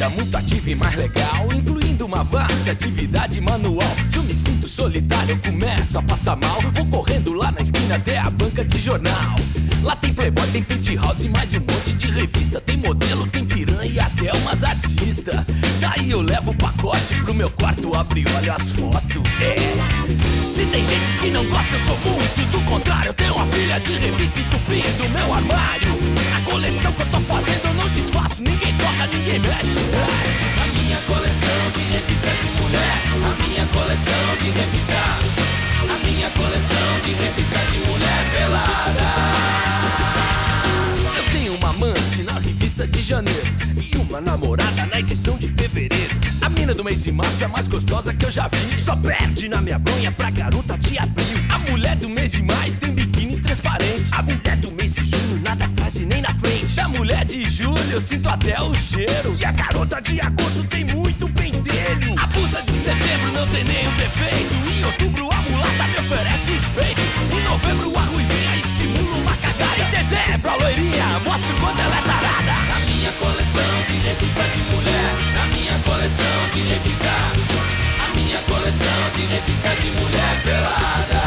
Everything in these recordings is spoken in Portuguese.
muito ativa e mais legal, incluindo uma vasta atividade manual. Se eu me sinto solitário, eu começo a passar mal. Vou correndo lá na esquina até a banca de jornal. Lá tem Playboy, tem Penthouse e mais um monte de revista. Tem modelo, tem piranha e até umas artistas. Daí eu levo o pacote pro meu quarto, abro e olho as fotos. Se tem gente que não gosta, eu sou muito do contrário. Eu tenho uma pilha de revista entupindo meu armário. A coleção que eu tô fazendo eu não desfaço. Ninguém toca, ninguém mexe. A minha coleção de revista de mulher. A minha coleção de revista. A minha coleção de revista de mulher pelada. Eu tenho uma amante na revista de janeiro e uma namorada na edição de fevereiro. A mina do mês de março é a mais gostosa que eu já vi. Só perde na minha bronha pra garota de abril. A mulher do mês de maio tem biquíni transparente. A mulher do mês de junho nada atrás e nem na frente. A mulher de julho eu sinto até o cheiro. E a garota de agosto tem muito pentelho. A blusa de setembro não tem nenhum defeito. Em outubro a mulata me oferece os peitos. Em novembro a ruivinha estimula uma cagada. Em dezembro a loirinha mostra o quanto ela é tarada. A minha coleção de revista de mulher. A minha coleção de revista. A minha coleção de revista de mulher pelada.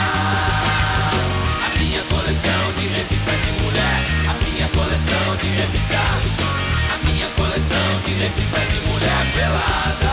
A minha coleção de revista de mulher. A minha coleção de revista. A minha coleção de revista de mulher pelada.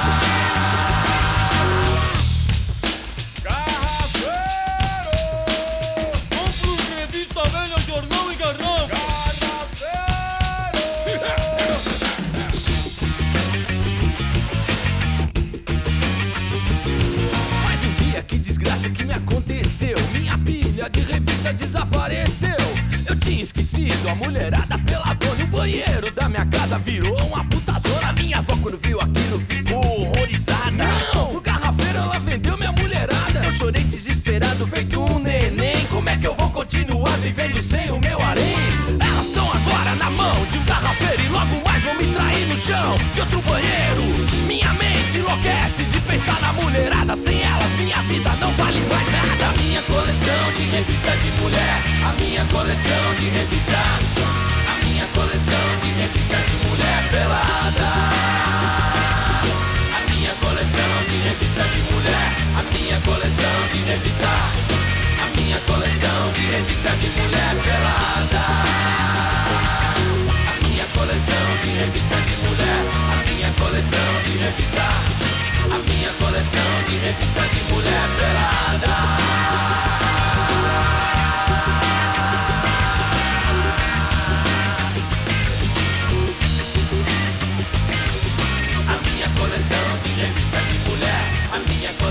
Que me aconteceu, minha pilha de revista desapareceu. Eu tinha esquecido a mulherada peladona. E o banheiro da minha casa virou uma puta zona. Minha avó quando viu aquilo ficou horrorizada. Não, no garrafeiro ela vendeu minha mulherada. Eu chorei desesperado, feito um neném. Como é que eu vou continuar vivendo sem o meu harém? Elas estão agora na mão de um garrafeiro e logo mais vão me trair no chão de outro banheiro. Minha mente enlouquece de pensar na mulherada. Sem elas minha vida não vale mais nada. A minha coleção de revista de mulher. A minha coleção de revista. A minha coleção de revista de mulher pelada. A minha coleção de revista de mulher. A minha coleção de revista. A minha coleção de revista de mulher pelada. A minha coleção de revista de mulher. A minha coleção de revista. A minha coleção de revista de mulher pelada. A minha coleção de revista de mulher. A minha